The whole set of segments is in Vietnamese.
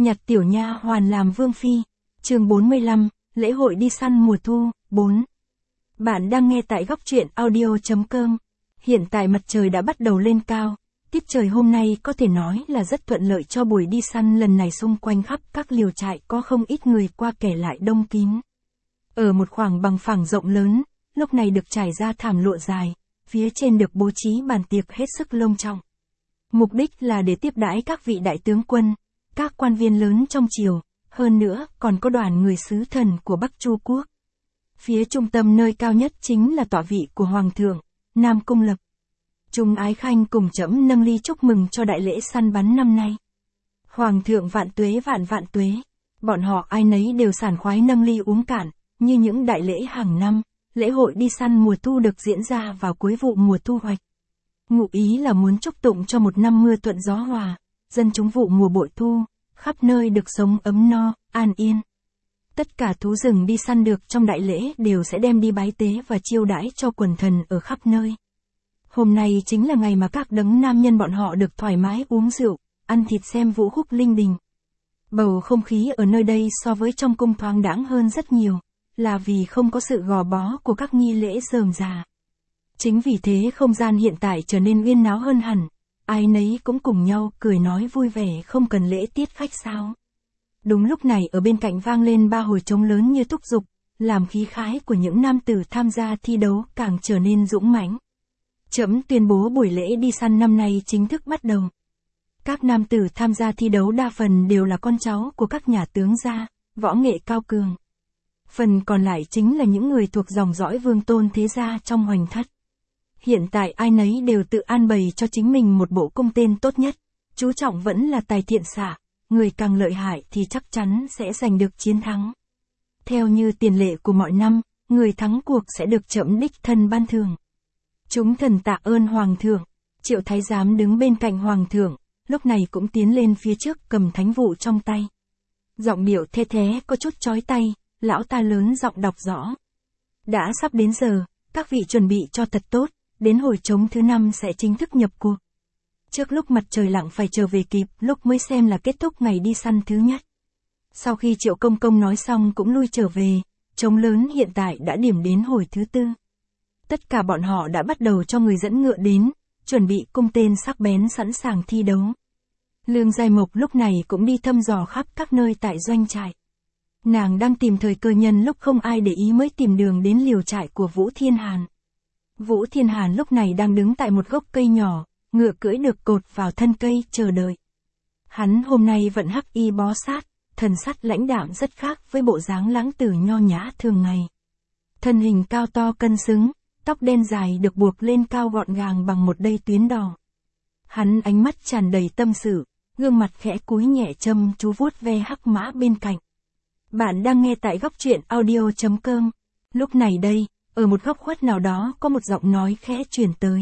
Nhặt tiểu nha hoàn làm vương phi. Chương 45, lễ hội đi săn mùa thu, 4. Bạn đang nghe tại góc truyện audio.com. Hiện tại mặt trời đã bắt đầu lên cao. Tiết trời hôm nay có thể nói là rất thuận lợi cho buổi đi săn lần này, xung quanh khắp các liều trại có không ít người qua kẻ lại đông kín. Ở một khoảng bằng phẳng rộng lớn, lúc này được trải ra thảm lụa dài, phía trên được bố trí bàn tiệc hết sức long trọng. Mục đích là để tiếp đãi các vị đại tướng quân, các quan viên lớn trong triều, hơn nữa còn có đoàn người sứ thần của Bắc Chu Quốc. Phía trung tâm nơi cao nhất chính là tọa vị của Hoàng thượng, Nam Cung Lập. Chúng ái khanh cùng trẫm nâng ly chúc mừng cho đại lễ săn bắn năm nay. Hoàng thượng vạn tuế vạn vạn tuế. Bọn họ ai nấy đều sảng khoái nâng ly uống cạn, như những đại lễ hàng năm. Lễ hội đi săn mùa thu được diễn ra vào cuối vụ mùa thu hoạch. Ngụ ý là muốn chúc tụng cho một năm mưa thuận gió hòa, dân chúng vụ mùa bội thu, khắp nơi được sống ấm no, an yên. Tất cả thú rừng đi săn được trong đại lễ đều sẽ đem đi bái tế và chiêu đãi cho quần thần ở khắp nơi. Hôm nay chính là ngày mà các đấng nam nhân bọn họ được thoải mái uống rượu, ăn thịt, xem vũ khúc linh đình. Bầu không khí ở nơi đây so với trong cung thoáng đãng hơn rất nhiều, là vì không có sự gò bó của các nghi lễ rườm rà. Chính vì thế không gian hiện tại trở nên uyên náo hơn hẳn, ai nấy cũng cùng nhau cười nói vui vẻ, không cần lễ tiết khách sáo. Đúng lúc này ở bên cạnh vang lên 3 hồi trống lớn như thúc giục, làm khí khái của những nam tử tham gia thi đấu càng trở nên dũng mãnh. Trẫm tuyên bố buổi lễ đi săn năm nay chính thức bắt đầu. Các nam tử tham gia thi đấu đa phần đều là con cháu của các nhà tướng gia, võ nghệ cao cường. Phần còn lại chính là những người thuộc dòng dõi vương tôn thế gia trong Hoành Thất. Hiện tại ai nấy đều tự an bày cho chính mình một bộ cung tên tốt nhất, chú trọng vẫn là tài thiện xạ, người càng lợi hại thì chắc chắn sẽ giành được chiến thắng. Theo như tiền lệ của mọi năm, người thắng cuộc sẽ được trẫm đích thân ban thưởng. Chúng thần tạ ơn Hoàng thượng. Triệu thái giám đứng bên cạnh Hoàng thượng, lúc này cũng tiến lên phía trước cầm thánh vụ trong tay. Giọng điệu the thé có chút chói tai, lão ta lớn giọng đọc rõ. Đã sắp đến giờ, các vị chuẩn bị cho thật tốt, đến hồi trống thứ 5 sẽ chính thức nhập cuộc. Trước lúc mặt trời lặn phải trở về kịp, lúc mới xem là kết thúc ngày đi săn thứ nhất. Sau khi Triệu công công nói xong cũng lui trở về, trống lớn hiện tại đã điểm đến hồi thứ 4. Tất cả bọn họ đã bắt đầu cho người dẫn ngựa đến, chuẩn bị cung tên sắc bén sẵn sàng thi đấu. Lương Giai Mộc lúc này cũng đi thăm dò khắp các nơi tại doanh trại. Nàng đang tìm thời cơ nhân lúc không ai để ý mới tìm đường đến liều trại của Vũ Thiên Hàn. Vũ Thiên Hàn lúc này đang đứng tại một gốc cây nhỏ, ngựa cưỡi được cột vào thân cây chờ đợi. Hắn hôm nay vẫn hắc y bó sát, thần sắc lãnh đạm rất khác với bộ dáng lãng tử nho nhã thường ngày. Thân hình cao to cân xứng, tóc đen dài được buộc lên cao gọn gàng bằng một dây tuyến đỏ. Hắn ánh mắt tràn đầy tâm sự, gương mặt khẽ cúi nhẹ châm chú vuốt ve hắc mã bên cạnh. Bạn đang nghe tại góc truyện audio.com. Lúc này đây, ở một góc khuất nào đó có một giọng nói khẽ truyền tới.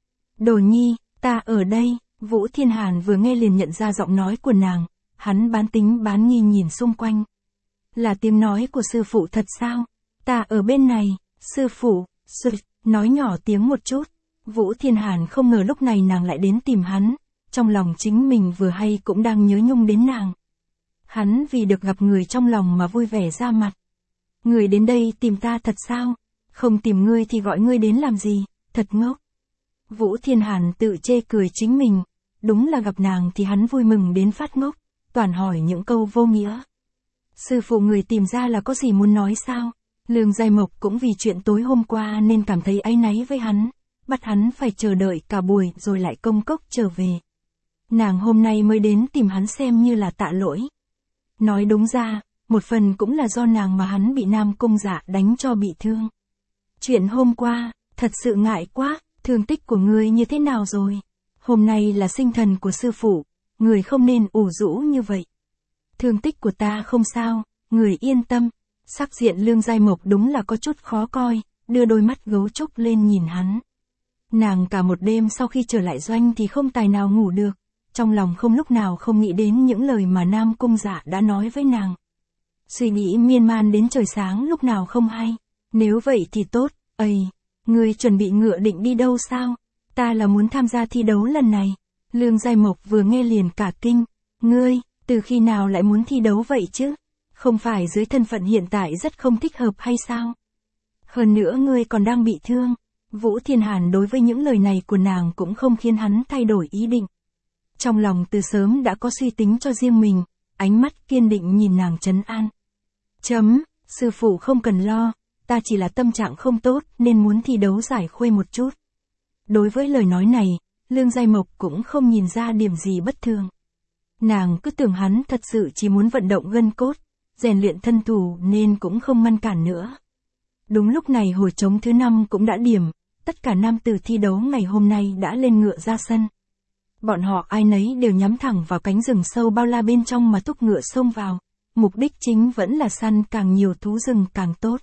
Đồ nhi, ta ở đây. Vũ Thiên Hàn vừa nghe liền nhận ra giọng nói của nàng, hắn bán tính bán nghi nhìn xung quanh. Là tiếng nói của sư phụ thật sao? Ta ở bên này, sư phụ, nói nhỏ tiếng một chút. Vũ Thiên Hàn không ngờ lúc này nàng lại đến tìm hắn, trong lòng chính mình vừa hay cũng đang nhớ nhung đến nàng. Hắn vì được gặp người trong lòng mà vui vẻ ra mặt. Người đến đây tìm ta thật sao? Không tìm ngươi thì gọi ngươi đến làm gì? Thật ngốc. Vũ Thiên Hàn tự chê cười chính mình, đúng là gặp nàng thì hắn vui mừng đến phát ngốc, toàn hỏi những câu vô nghĩa. Sư phụ người tìm ra là có gì muốn nói sao? Lương Giai Mộc cũng vì chuyện tối hôm qua nên cảm thấy áy náy với hắn, bắt hắn phải chờ đợi cả buổi rồi lại công cốc trở về. Nàng hôm nay mới đến tìm hắn xem như là tạ lỗi. Nói đúng ra, một phần cũng là do nàng mà hắn bị Nam Cung Dạ đánh cho bị thương. Chuyện hôm qua, thật sự ngại quá, thương tích của ngươi như thế nào rồi? Hôm nay là sinh thần của sư phụ, người không nên ủ rũ như vậy. Thương tích của ta không sao, người yên tâm. Sắc diện Lương Giai Mộc đúng là có chút khó coi, đưa đôi mắt gấu trúc lên nhìn hắn. Nàng cả một đêm sau khi trở lại doanh thì không tài nào ngủ được, trong lòng không lúc nào không nghĩ đến những lời mà Nam Cung Dạ đã nói với nàng. Suy nghĩ miên man đến trời sáng lúc nào không hay. Nếu vậy thì tốt, ngươi chuẩn bị ngựa định đi đâu sao? Ta là muốn tham gia thi đấu lần này. Lương Giai Mộc vừa nghe liền cả kinh. Ngươi, Từ khi nào lại muốn thi đấu vậy chứ? Không phải dưới thân phận hiện tại rất không thích hợp hay sao? Hơn nữa ngươi còn đang bị thương. Vũ Thiên Hàn đối với những lời này của nàng cũng không khiến hắn thay đổi ý định. Trong lòng từ sớm đã có suy tính cho riêng mình, ánh mắt kiên định nhìn nàng trấn an. Sư phụ không cần lo, ta chỉ là tâm trạng không tốt nên muốn thi đấu giải khuây một chút. Đối với lời nói này, Lương Giai Mộc cũng không nhìn ra điểm gì bất thường. Nàng cứ tưởng hắn thật sự chỉ muốn vận động gân cốt, rèn luyện thân thủ nên cũng không ngăn cản nữa. Đúng lúc này hồi trống thứ 5 cũng đã điểm, tất cả nam tử thi đấu ngày hôm nay đã lên ngựa ra sân. Bọn họ ai nấy đều nhắm thẳng vào cánh rừng sâu bao la bên trong mà thúc ngựa xông vào, mục đích chính vẫn là săn càng nhiều thú rừng càng tốt.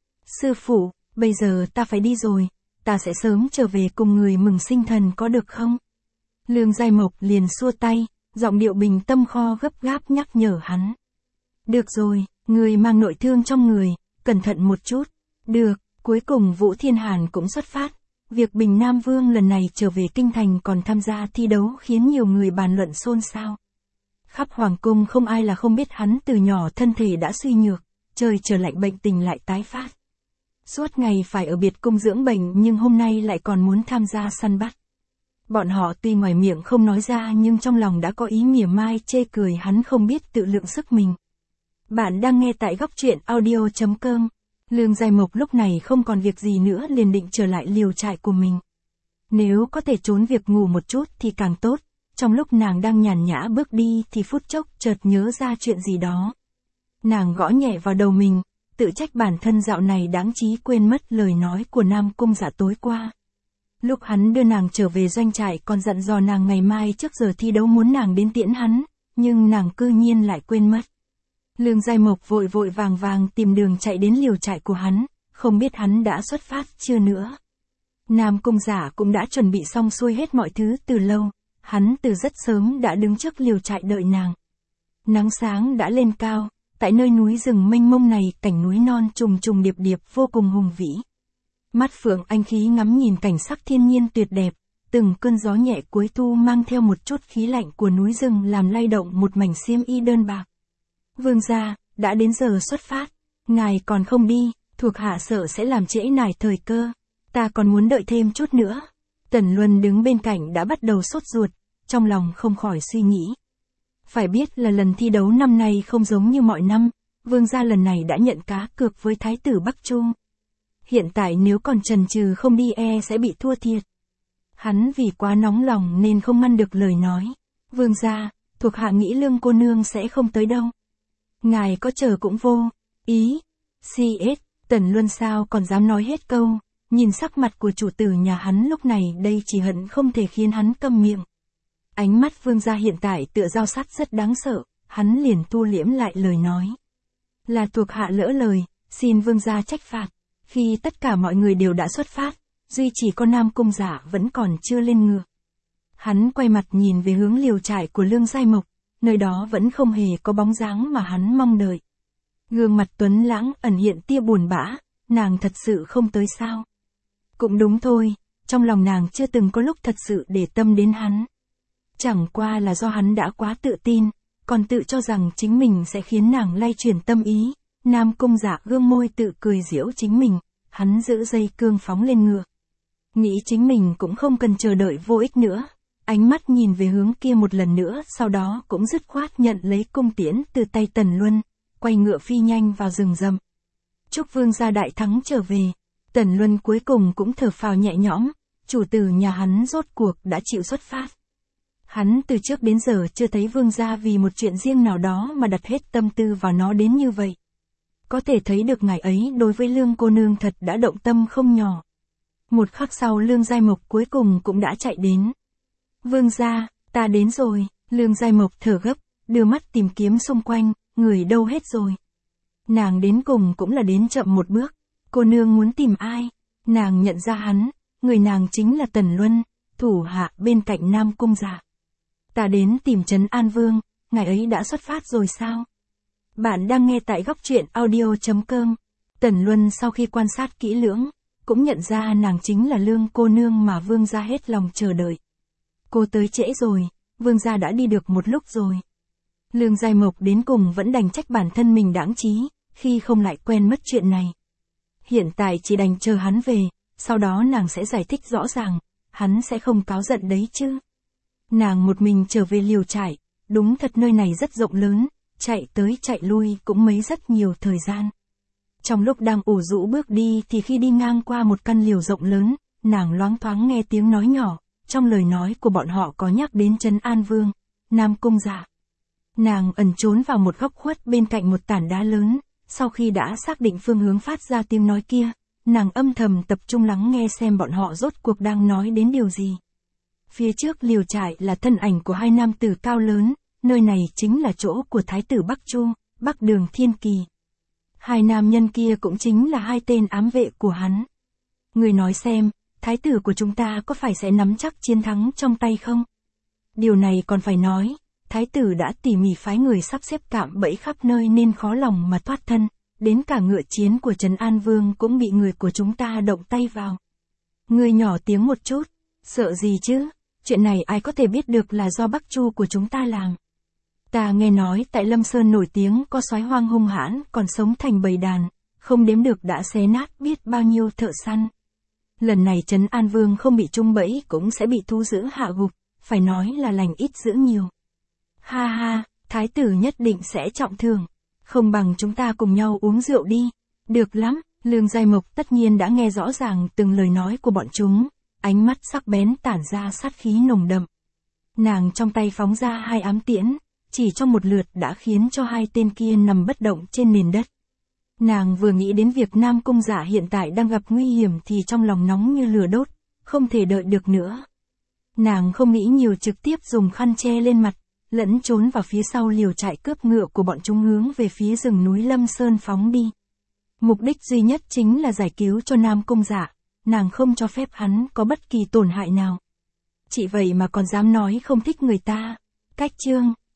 Sư phụ, bây giờ ta phải đi rồi, ta sẽ sớm trở về cùng người mừng sinh thần có được không? Lương Giai Mộc liền xua tay, giọng điệu bình tâm kho gấp gáp nhắc nhở hắn. Được rồi, người mang nội thương trong người, cẩn thận một chút. Được, cuối cùng Vũ Thiên Hàn cũng xuất phát. Việc Bình Nam Vương lần này trở về kinh thành còn tham gia thi đấu khiến nhiều người bàn luận xôn xao. Khắp hoàng cung không ai là không biết hắn từ nhỏ thân thể đã suy nhược, trời trở lạnh bệnh tình lại tái phát. Suốt ngày phải ở biệt cung dưỡng bệnh nhưng hôm nay lại còn muốn tham gia săn bắt. Bọn họ tuy ngoài miệng không nói ra nhưng trong lòng đã có ý mỉa mai chê cười hắn không biết tự lượng sức mình. Bạn đang nghe tại góc truyện audio.com. Lương Giai Mộc lúc này không còn việc gì nữa liền định trở lại liều trại của mình. Nếu có thể trốn việc ngủ một chút thì càng tốt, trong lúc nàng đang nhàn nhã bước đi thì phút chốc chợt nhớ ra chuyện gì đó. Nàng gõ nhẹ vào đầu mình, tự trách bản thân dạo này đáng trí quên mất lời nói của Nam Cung Dạ tối qua. Lúc hắn đưa nàng trở về doanh trại còn dặn dò nàng ngày mai trước giờ thi đấu muốn nàng đến tiễn hắn, nhưng nàng cư nhiên lại quên mất. Lương Giai Mộc vội vội vàng vàng tìm đường chạy đến liều trại của hắn, không biết hắn đã xuất phát chưa nữa. Nam Cung Dạ cũng đã chuẩn bị xong xuôi hết mọi thứ từ lâu, hắn từ rất sớm đã đứng trước liều trại đợi nàng. Nắng sáng đã lên cao, tại nơi núi rừng mênh mông này cảnh núi non trùng trùng điệp điệp vô cùng hùng vĩ. Mắt Phượng Anh Khí ngắm nhìn cảnh sắc thiên nhiên tuyệt đẹp, từng cơn gió nhẹ cuối thu mang theo một chút khí lạnh của núi rừng làm lay động một mảnh xiêm y đơn bạc. Vương gia, đã đến giờ xuất phát, ngài còn không đi, thuộc hạ sợ sẽ làm trễ nải thời cơ, ta còn muốn đợi thêm chút nữa. Tần Luân đứng bên cạnh đã bắt đầu sốt ruột, trong lòng không khỏi suy nghĩ. Phải biết là lần thi đấu năm nay không giống như mọi năm, vương gia lần này đã nhận cá cược với thái tử Bắc Trung. Hiện tại nếu còn chần chừ không đi sẽ bị thua thiệt. Hắn vì quá nóng lòng nên không ngăn được lời nói. Vương gia, thuộc hạ nghĩ Lương cô nương sẽ không tới đâu. Ngài có chờ cũng vô ý. CS, Tần Luân sao còn dám nói hết câu, nhìn sắc mặt của chủ tử nhà hắn lúc này đây chỉ hận không thể khiến hắn câm miệng. Ánh mắt vương gia hiện tại tựa dao sắt rất đáng sợ, hắn liền thu liễm lại lời nói. Là thuộc hạ lỡ lời, xin vương gia trách phạt. Khi tất cả mọi người đều đã xuất phát, duy chỉ có Nam Cung Dạ vẫn còn chưa lên ngựa. Hắn quay mặt nhìn về hướng liều trại của Lương Giai Mộc, nơi đó vẫn không hề có bóng dáng mà hắn mong đợi. Gương mặt tuấn lãng ẩn hiện tia buồn bã, nàng thật sự không tới sao? Cũng đúng thôi, trong lòng nàng chưa từng có lúc thật sự để tâm đến hắn. Chẳng qua là do hắn đã quá tự tin, còn tự cho rằng chính mình sẽ khiến nàng lay chuyển tâm ý. Nam Cung Dạ gương môi tự cười giễu chính mình, hắn giữ dây cương phóng lên ngựa. Nghĩ chính mình cũng không cần chờ đợi vô ích nữa, ánh mắt nhìn về hướng kia một lần nữa sau đó cũng dứt khoát nhận lấy cung tiễn từ tay Tần Luân, quay ngựa phi nhanh vào rừng rậm. Chúc vương gia đại thắng trở về, Tần Luân cuối cùng cũng thở phào nhẹ nhõm, chủ tử nhà hắn rốt cuộc đã chịu xuất phát. Hắn từ trước đến giờ chưa thấy vương gia vì một chuyện riêng nào đó mà đặt hết tâm tư vào nó đến như vậy. Có thể thấy được ngài ấy đối với Lương cô nương thật đã động tâm không nhỏ. Một khắc sau Lương Giai Mộc cuối cùng cũng đã chạy đến. Vương gia, ta đến rồi, Lương Giai Mộc thở gấp, đưa mắt tìm kiếm xung quanh, người đâu hết rồi. Nàng đến cùng cũng là đến chậm một bước, cô nương muốn tìm ai? Nàng nhận ra hắn, người nàng chính là Tần Luân, thủ hạ bên cạnh Nam Cung Dạ. Ta đến tìm trấn An Vương, ngài ấy đã xuất phát rồi sao? Bạn đang nghe tại góc truyện audio.com. Tần Luân sau khi quan sát kỹ lưỡng, cũng nhận ra nàng chính là Lương cô nương mà vương gia hết lòng chờ đợi. Cô tới trễ rồi, vương gia đã đi được một lúc rồi. Lương Giai Mộc đến cùng vẫn đành trách bản thân mình đãng trí, khi không lại quen mất chuyện này. Hiện tại chỉ đành chờ hắn về, sau đó nàng sẽ giải thích rõ ràng, hắn sẽ không cáu giận đấy chứ. Nàng một mình trở về liều trại, đúng thật nơi này rất rộng lớn, chạy tới chạy lui cũng mấy rất nhiều thời gian. Trong lúc đang ủ rũ bước đi thì khi đi ngang qua một căn liều rộng lớn, nàng loáng thoáng nghe tiếng nói nhỏ, trong lời nói của bọn họ có nhắc đến Trấn An Vương, Nam Cung Dạ. Nàng ẩn trốn vào một góc khuất bên cạnh một tảng đá lớn, sau khi đã xác định phương hướng phát ra tiếng nói kia, nàng âm thầm tập trung lắng nghe xem bọn họ rốt cuộc đang nói đến điều gì. Phía trước liều trại là thân ảnh của hai nam tử cao lớn, nơi này chính là chỗ của Thái tử Bắc Chu, Bắc Đường Thiên Kỳ. Hai nam nhân kia cũng chính là hai tên ám vệ của hắn. Người nói xem, Thái tử của chúng ta có phải sẽ nắm chắc chiến thắng trong tay không? Điều này còn phải nói, Thái tử đã tỉ mỉ phái người sắp xếp cạm bẫy khắp nơi nên khó lòng mà thoát thân, đến cả ngựa chiến của Trấn An Vương cũng bị người của chúng ta động tay vào. Người nhỏ tiếng một chút, sợ gì chứ, chuyện này ai có thể biết được là do Bắc Chu của chúng ta làm. Ta nghe nói tại Lâm Sơn nổi tiếng có soái hoang hung hãn còn sống thành bầy đàn, không đếm được đã xé nát biết bao nhiêu thợ săn. Lần này Trấn An Vương không bị trúng bẫy cũng sẽ bị thu giữ hạ gục, phải nói là lành ít dữ nhiều. Ha ha, Thái tử nhất định sẽ trọng thương, không bằng chúng ta cùng nhau uống rượu đi. Được lắm, Lương Giai Mộc tất nhiên đã nghe rõ ràng từng lời nói của bọn chúng, ánh mắt sắc bén tản ra sát khí nồng đậm. Nàng trong tay phóng ra hai ám tiễn, chỉ trong một lượt đã khiến cho hai tên kia nằm bất động trên nền đất. Nàng vừa nghĩ đến việc Nam Cung Dạ hiện tại đang gặp nguy hiểm thì trong lòng nóng như lửa đốt, không thể đợi được nữa. Nàng không nghĩ nhiều, trực tiếp dùng khăn che lên mặt, lẫn trốn vào phía sau liều trại cướp ngựa của bọn chúng hướng về phía rừng núi Lâm Sơn phóng đi. Mục đích duy nhất chính là giải cứu cho Nam Cung Dạ, nàng không cho phép hắn có bất kỳ tổn hại nào. Chỉ vậy mà còn dám nói không thích người ta. Cách chương